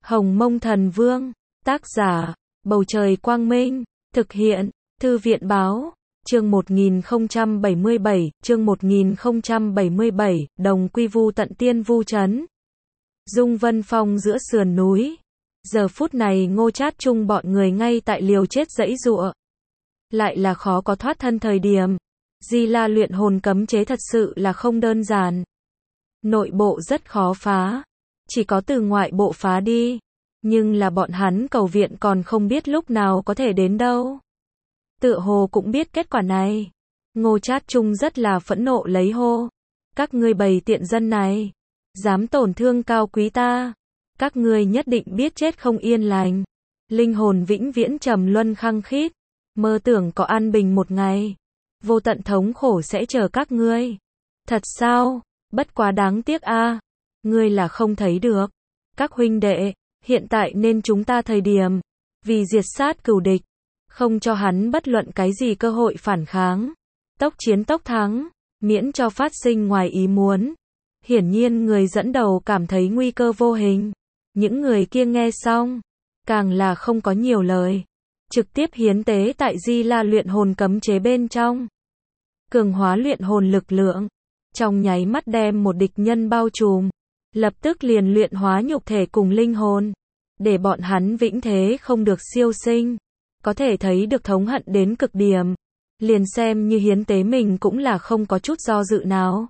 Hồng Mông Thần Vương, tác giả, Bầu Trời Quang Minh, thực hiện, Thư viện Báo, chương 1077, Đồng Quy Vu Tận Tiên Vu Trấn. Dung Vân Phong giữa sườn núi. Giờ phút này Ngô Trát Trung bọn người ngay tại liều chết giãy giụa. Lại là khó có thoát thân thời điểm. Di La luyện hồn cấm chế thật sự là không đơn giản. Nội bộ rất khó phá. Chỉ có từ ngoại bộ phá đi. Nhưng là bọn hắn cầu viện còn không biết lúc nào có thể đến đâu. Tựa hồ cũng biết kết quả này. Ngô Trát Trung rất là phẫn nộ lấy hô. Các ngươi bầy tiện dân này. Dám tổn thương cao quý ta. Các ngươi nhất định biết chết không yên lành. Linh hồn vĩnh viễn trầm luân khăng khít. Mơ tưởng có an bình một ngày. Vô tận thống khổ sẽ chờ các ngươi. Thật sao? Bất quá đáng tiếc a. Ngươi là không thấy được. Các huynh đệ, hiện tại nên chúng ta thời điểm. Vì diệt sát cừu địch. Không cho hắn bất luận cái gì cơ hội phản kháng. Tốc chiến tốc thắng. Miễn cho phát sinh ngoài ý muốn. Hiển nhiên người dẫn đầu cảm thấy nguy cơ vô hình. Những người kia nghe xong. Càng là không có nhiều lời. Trực tiếp hiến tế tại Di La luyện hồn cấm chế bên trong. Cường hóa luyện hồn lực lượng. Trong nháy mắt đem một địch nhân bao trùm. Lập tức liền luyện hóa nhục thể cùng linh hồn. Để bọn hắn vĩnh thế không được siêu sinh. Có thể thấy được thống hận đến cực điểm. Liền xem như hiến tế mình cũng là không có chút do dự nào.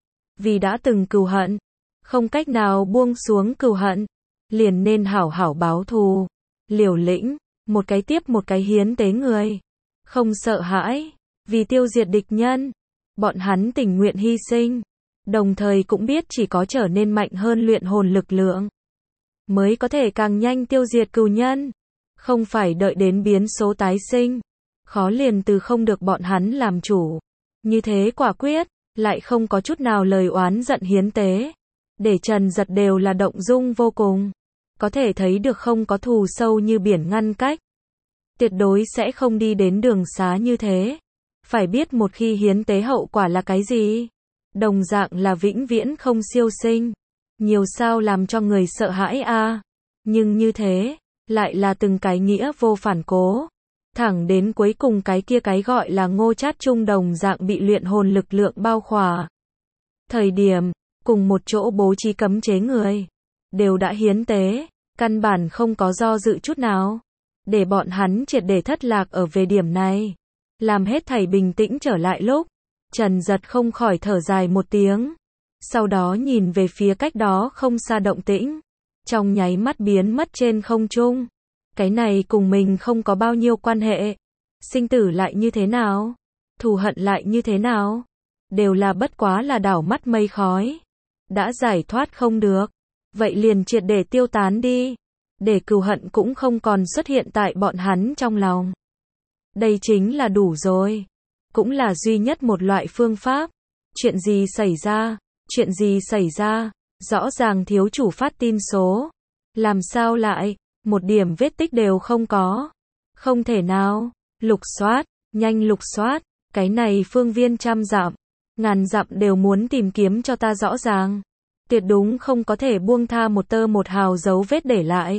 Vì đã từng cừu hận. Không cách nào buông xuống cừu hận. Liền nên hảo hảo báo thù. Liều lĩnh. Một cái tiếp một cái hiến tế người. Không sợ hãi. Vì tiêu diệt địch nhân. Bọn hắn tình nguyện hy sinh. Đồng thời cũng biết chỉ có trở nên mạnh hơn luyện hồn lực lượng. Mới có thể càng nhanh tiêu diệt cừu nhân. Không phải đợi đến biến số tái sinh. Khó liền từ không được bọn hắn làm chủ. Như thế quả quyết. Lại không có chút nào lời oán giận hiến tế. Để Trần Giật đều là động dung vô cùng. Có thể thấy được không có thù sâu như biển ngăn cách. Tuyệt đối sẽ không đi đến đường xá như thế. Phải biết một khi hiến tế hậu quả là cái gì? Đồng dạng là vĩnh viễn không siêu sinh. Nhiều sao làm cho người sợ hãi a. Nhưng như thế, lại là từng cái nghĩa vô phản cố. Thẳng đến cuối cùng cái kia cái gọi là Ngô Trát Trung đồng dạng bị luyện hồn lực lượng bao khỏa. Thời điểm, cùng một chỗ bố trí cấm chế người. Đều đã hiến tế, căn bản không có do dự chút nào. Để bọn hắn triệt để thất lạc ở về điểm này. Làm hết thảy bình tĩnh trở lại lúc. Trần Giật không khỏi thở dài một tiếng. Sau đó nhìn về phía cách đó không xa động tĩnh. Trong nháy mắt biến mất trên không trung. Cái này cùng mình không có bao nhiêu quan hệ. Sinh tử lại như thế nào? Thù hận lại như thế nào? Đều là bất quá là đảo mắt mây khói. Đã giải thoát không được. Vậy liền triệt để tiêu tán đi. Để cừu hận cũng không còn xuất hiện tại bọn hắn trong lòng. Đây chính là đủ rồi. Cũng là duy nhất một loại phương pháp. Chuyện gì xảy ra? Chuyện gì xảy ra? Rõ ràng thiếu chủ phát tin số. Làm sao lại? Một điểm vết tích đều không có. Không thể nào. Lục soát. Nhanh lục soát. Cái này phương viên trăm dặm. Ngàn dặm đều muốn tìm kiếm cho ta rõ ràng. Tuyệt đúng không có thể buông tha một tơ một hào dấu vết để lại.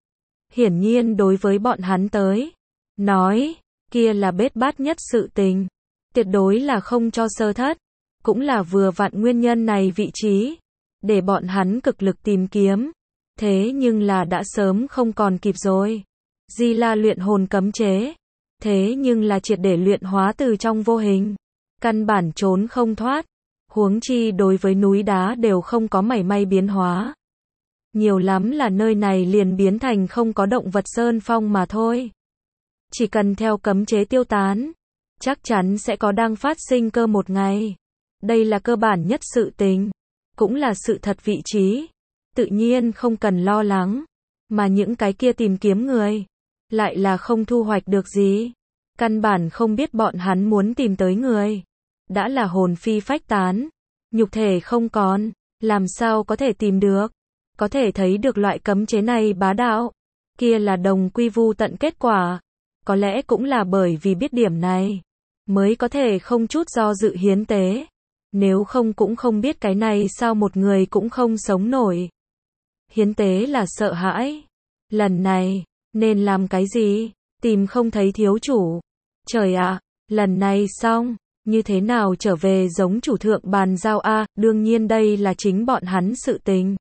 Hiển nhiên đối với bọn hắn tới. Nói. Kia là bết bát nhất sự tình. Tuyệt đối là không cho sơ thất. Cũng là vừa vặn nguyên nhân này vị trí. Để bọn hắn cực lực tìm kiếm. Thế nhưng là đã sớm không còn kịp rồi. Di La luyện hồn cấm chế. Thế nhưng là triệt để luyện hóa từ trong vô hình. Căn bản trốn không thoát. Huống chi đối với núi đá đều không có mảy may biến hóa. Nhiều lắm là nơi này liền biến thành không có động vật sơn phong mà thôi. Chỉ cần theo cấm chế tiêu tán. Chắc chắn sẽ có đang phát sinh cơ một ngày. Đây là cơ bản nhất sự tình. Cũng là sự thật vị trí. Tự nhiên không cần lo lắng. Mà những cái kia tìm kiếm người. Lại là không thu hoạch được gì. Căn bản không biết bọn hắn muốn tìm tới người. Đã là hồn phi phách tán. Nhục thể không còn. Làm sao có thể tìm được. Có thể thấy được loại cấm chế này bá đạo. Kia là đồng quy vu tận kết quả. Có lẽ cũng là bởi vì biết điểm này. Mới có thể không chút do dự hiến tế. Nếu không cũng không biết cái này sao một người cũng không sống nổi. hiến tế là sợ hãi. Lần này, nên làm cái gì? Tìm không thấy thiếu chủ. Trời ạ, lần này xong, như thế nào trở về giống chủ thượng bàn giao a, đương nhiên đây là chính bọn hắn sự tình.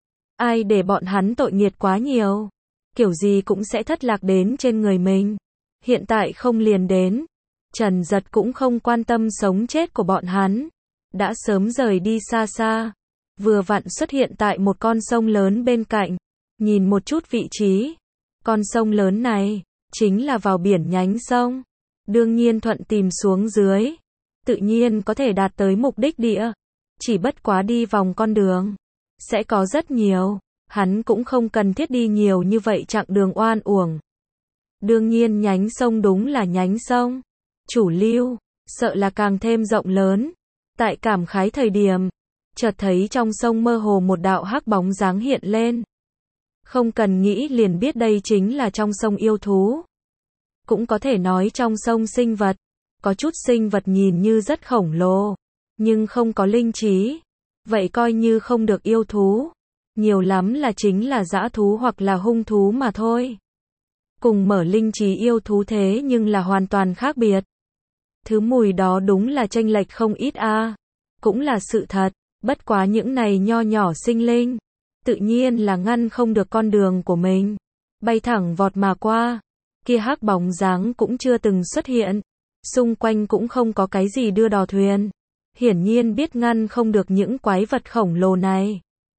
Ai để bọn hắn tội nghiệt quá nhiều, kiểu gì cũng sẽ thất lạc đến trên người mình. Hiện tại không liền đến, Trần Giật cũng không quan tâm sống chết của bọn hắn, đã sớm rời đi xa xa, vừa vặn xuất hiện tại một con sông lớn bên cạnh, nhìn một chút vị trí, con sông lớn này, chính là vào biển nhánh sông, đương nhiên thuận tìm xuống dưới, tự nhiên có thể đạt tới mục đích địa, chỉ bất quá đi vòng con đường, sẽ có rất nhiều, hắn cũng không cần thiết đi nhiều như vậy chặng đường oan uổng. Đương nhiên nhánh sông đúng là nhánh sông, chủ lưu, sợ là càng thêm rộng lớn. Tại cảm khái thời điểm, chợt thấy trong sông mơ hồ một đạo hắc bóng dáng hiện lên. Không cần nghĩ liền biết đây chính là trong sông yêu thú. Cũng có thể nói trong sông sinh vật, có chút sinh vật nhìn như rất khổng lồ, nhưng không có linh trí. Vậy coi như không được yêu thú, nhiều lắm là chính là dã thú hoặc là hung thú mà thôi. Cùng mở linh trí yêu thú thế nhưng là hoàn toàn khác biệt. Thứ mùi đó đúng là chênh lệch không ít a, cũng là sự thật, bất quá những này nho nhỏ sinh linh, tự nhiên là ngăn không được con đường của mình, bay thẳng vọt mà qua, kia hắc bóng dáng cũng chưa từng xuất hiện, xung quanh cũng không có cái gì đưa đò thuyền, hiển nhiên biết ngăn không được những quái vật khổng lồ này.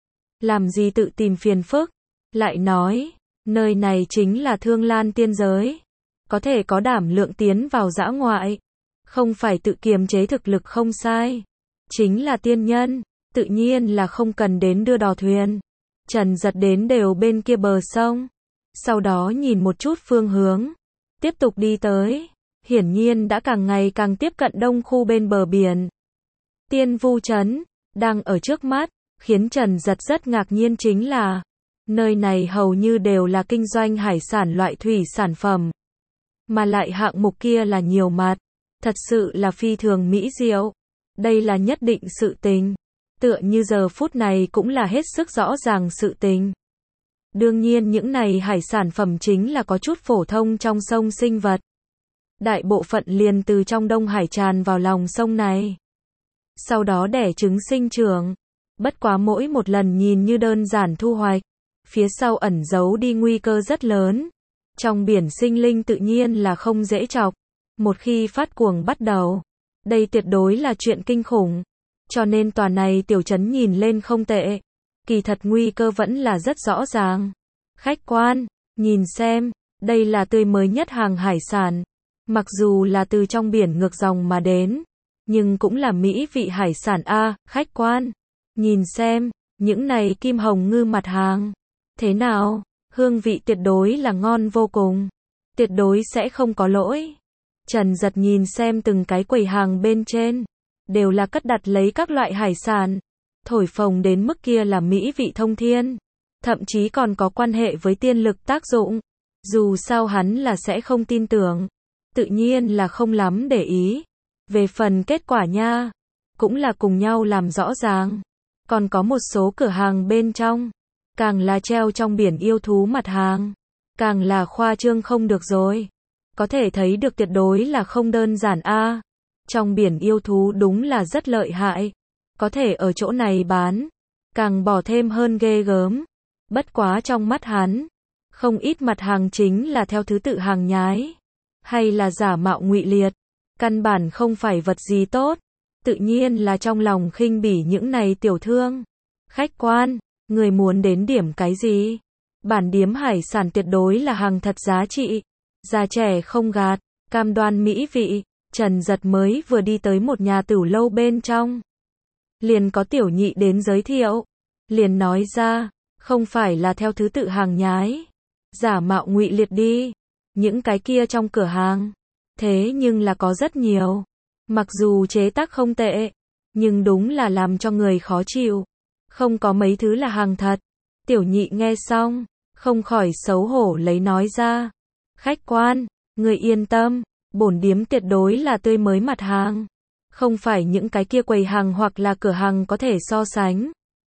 Làm gì tự tìm phiền phức, lại nói, nơi này chính là Thương Lan tiên giới, có thể có đảm lượng tiến vào dã ngoại, không phải tự kiềm chế thực lực không sai, chính là tiên nhân, tự nhiên là không cần đến đưa đò thuyền. Trần Giật đến đều bên kia bờ sông, sau đó nhìn một chút phương hướng, tiếp tục đi tới, hiển nhiên đã càng ngày càng tiếp cận đông khu bên bờ biển. Tiên Vu Trấn, đang ở trước mắt, khiến Trần Giật rất ngạc nhiên chính là, nơi này hầu như đều là kinh doanh hải sản loại thủy sản phẩm, mà lại hạng mục kia là nhiều mặt, thật sự là phi thường mỹ diệu. Đây là nhất định sự tình, tựa như giờ phút này cũng là hết sức rõ ràng sự tình. Đương nhiên những này hải sản phẩm chính là có chút phổ thông trong sông sinh vật. Đại bộ phận liền từ trong Đông Hải tràn vào lòng sông này, sau đó đẻ trứng sinh trưởng. Bất quá mỗi một lần nhìn như đơn giản thu hoạch, phía sau ẩn giấu đi nguy cơ rất lớn. Trong biển sinh linh tự nhiên là không dễ chọc. Một khi phát cuồng bắt đầu, đây tuyệt đối là chuyện kinh khủng. Cho nên tòa này tiểu trấn nhìn lên không tệ, kỳ thật nguy cơ vẫn là rất rõ ràng. Khách quan, nhìn xem, đây là tươi mới nhất hàng hải sản. Mặc dù là từ trong biển ngược dòng mà đến, nhưng cũng là mỹ vị hải sản a, khách quan. Nhìn xem, những này kim hồng ngư mặt hàng. Thế nào? Hương vị tuyệt đối là ngon vô cùng. Tuyệt đối sẽ không có lỗi. Trần Giật nhìn xem từng cái quầy hàng bên trên, đều là cất đặt lấy các loại hải sản, thổi phồng đến mức kia là mỹ vị thông thiên, thậm chí còn có quan hệ với tiên lực tác dụng. Dù sao hắn là sẽ không tin tưởng, tự nhiên là không lắm để ý. Về phần kết quả nha, cũng là cùng nhau làm rõ ràng. Còn có một số cửa hàng bên trong, càng là treo trong biển yêu thú mặt hàng, càng là khoa trương không được rồi. Có thể thấy được tuyệt đối là không đơn giản a. Trong biển yêu thú đúng là rất lợi hại, có thể ở chỗ này bán, càng bỏ thêm hơn ghê gớm. Bất quá trong mắt hắn, không ít mặt hàng chính là theo thứ tự hàng nhái, hay là giả mạo ngụy liệt, căn bản không phải vật gì tốt, tự nhiên là trong lòng khinh bỉ những này tiểu thương. Khách quan, người muốn đến điểm cái gì? Bản điếm hải sản tuyệt đối là hàng thật giá trị, già trẻ không gạt, cam đoan mỹ vị. Trần Giật mới vừa đi tới một nhà tửu lâu bên trong, liền có tiểu nhị đến giới thiệu, liền nói ra, không phải là theo thứ tự hàng nhái, giả mạo ngụy liệt đi, những cái kia trong cửa hàng, thế nhưng là có rất nhiều, mặc dù chế tác không tệ, nhưng đúng là làm cho người khó chịu, không có mấy thứ là hàng thật. Tiểu nhị nghe xong, không khỏi xấu hổ lấy nói ra, khách quan, người yên tâm, bổn điếm tuyệt đối là tươi mới mặt hàng, không phải những cái kia quầy hàng hoặc là cửa hàng có thể so sánh.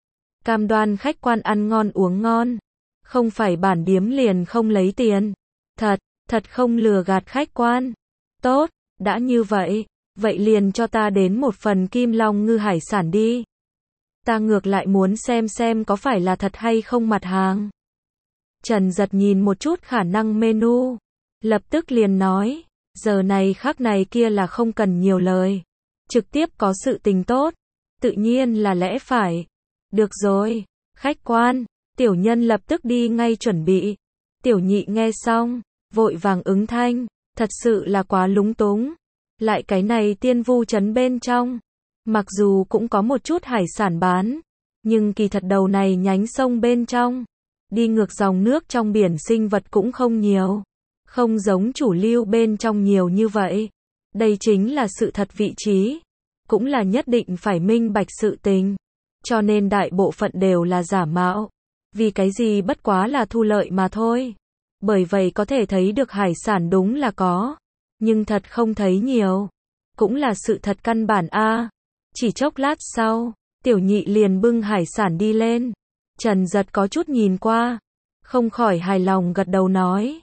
Cam đoan khách quan ăn ngon uống ngon. Không phải bản điếm liền không lấy tiền. Thật không lừa gạt khách quan. Tốt, đã như vậy, vậy liền cho ta đến một phần kim long ngư hải sản đi. Ta ngược lại muốn xem có phải là thật hay không mặt hàng. Trần Giật nhìn một chút khả năng menu, lập tức liền nói, giờ này khắc này kia là không cần nhiều lời. Trực tiếp có sự tình tốt, tự nhiên là lẽ phải. Được rồi, khách quan, tiểu nhân lập tức đi ngay chuẩn bị. Tiểu nhị nghe xong, vội vàng ứng thanh, thật sự là quá lúng túng. Lại cái này Tiên Vu trấn bên trong, mặc dù cũng có một chút hải sản bán, nhưng kỳ thật đầu này nhánh sông bên trong, đi ngược dòng nước trong biển sinh vật cũng không nhiều, không giống chủ lưu bên trong nhiều như vậy. Đây chính là sự thật vị trí, cũng là nhất định phải minh bạch sự tình, cho nên đại bộ phận đều là giả mạo. Vì cái gì bất quá là thu lợi mà thôi. Bởi vậy có thể thấy được hải sản đúng là có, nhưng thật không thấy nhiều. Cũng là sự thật căn bản a. Chỉ chốc lát sau, tiểu nhị liền bưng hải sản đi lên. Trần Giật có chút nhìn qua, không khỏi hài lòng gật đầu nói.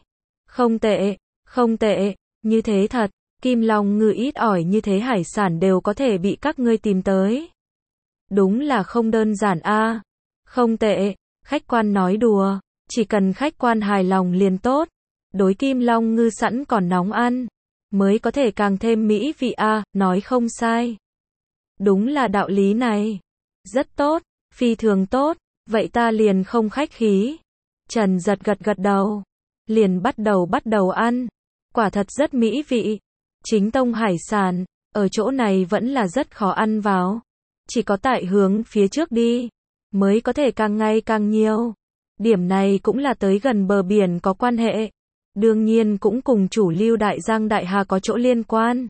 Không tệ, như thế thật, kim long ngư ít ỏi như thế hải sản đều có thể bị các ngươi tìm tới. Đúng là không đơn giản a. Không tệ, khách quan nói đùa, chỉ cần khách quan hài lòng liền tốt. Đối kim long ngư sẵn còn nóng ăn, mới có thể càng thêm mỹ vị a, nói không sai. Đúng là đạo lý này. Rất tốt, phi thường tốt, vậy ta liền không khách khí. Trần Giật gật đầu, liền bắt đầu ăn. Quả thật rất mỹ vị. Chính tông hải sản, ở chỗ này vẫn là rất khó ăn vào. Chỉ có tại hướng phía trước đi, mới có thể càng ngày càng nhiều. Điểm này cũng là tới gần bờ biển có quan hệ. Đương nhiên cũng cùng chủ lưu Đại Giang Đại Hà có chỗ liên quan.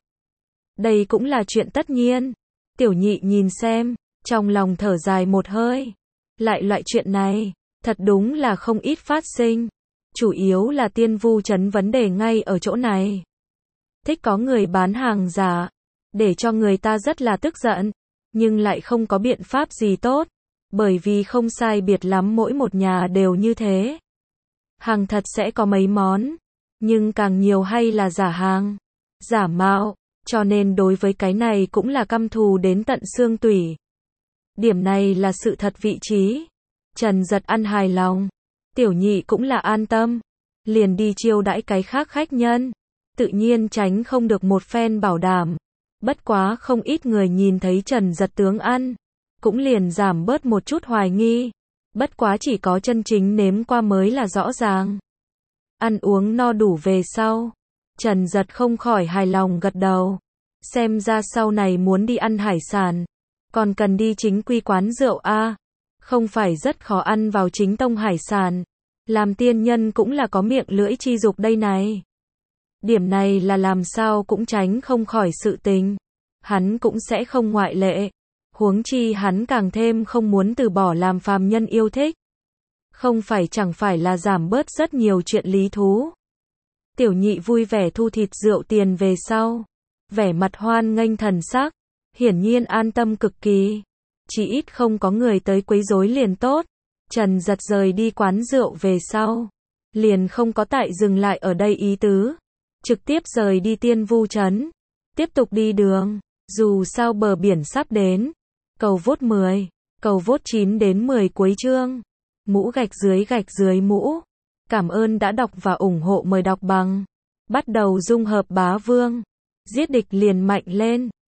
Đây cũng là chuyện tất nhiên. Tiểu nhị nhìn xem, trong lòng thở dài một hơi. Lại loại chuyện này, thật đúng là không ít phát sinh. Chủ yếu là Tiên Vu trấn vấn đề ngay ở chỗ này. Thích có người bán hàng giả, để cho người ta rất là tức giận, nhưng lại không có biện pháp gì tốt, bởi vì không sai biệt lắm mỗi một nhà đều như thế. Hàng thật sẽ có mấy món, nhưng càng nhiều hay là giả hàng, giả mạo, cho nên đối với cái này cũng là căm thù đến tận xương tủy. Điểm này là sự thật vị trí. Trần Giật ăn hài lòng, tiểu nhị cũng là an tâm, liền đi chiêu đãi cái khác khách nhân, tự nhiên tránh không được một phen bảo đảm. Bất quá không ít người nhìn thấy Trần Giật tướng ăn, cũng liền giảm bớt một chút hoài nghi. Bất quá chỉ có chân chính nếm qua mới là rõ ràng. Ăn uống no đủ về sau, Trần Giật không khỏi hài lòng gật đầu. Xem ra sau này muốn đi ăn hải sản, còn cần đi chính quy quán rượu a. Không phải rất khó ăn vào chính tông hải sản. Làm tiên nhân cũng là có miệng lưỡi chi dục đây này. Điểm này là làm sao cũng tránh không khỏi sự tình. Hắn cũng sẽ không ngoại lệ. Huống chi hắn càng thêm không muốn từ bỏ làm phàm nhân yêu thích. Không phải chẳng phải là giảm bớt rất nhiều chuyện lý thú. Tiểu nhị vui vẻ thu thịt rượu tiền về sau. Vẻ mặt hoan nghênh thần sắc. Hiển nhiên an tâm cực kỳ. Chỉ ít không có người tới quấy rối liền tốt. Trần Giật rời đi quán rượu về sau, liền không có tại dừng lại ở đây ý tứ. Trực tiếp rời đi Tiên Vu trấn. Tiếp tục đi đường. Dù sao bờ biển sắp đến. Cầu vốt 10, cầu vốt 9 đến 10 cuối chương. Mũ gạch dưới mũ. Cảm ơn đã đọc và ủng hộ, mời đọc bằng. Bắt đầu dung hợp bá vương. Giết địch liền mạnh lên.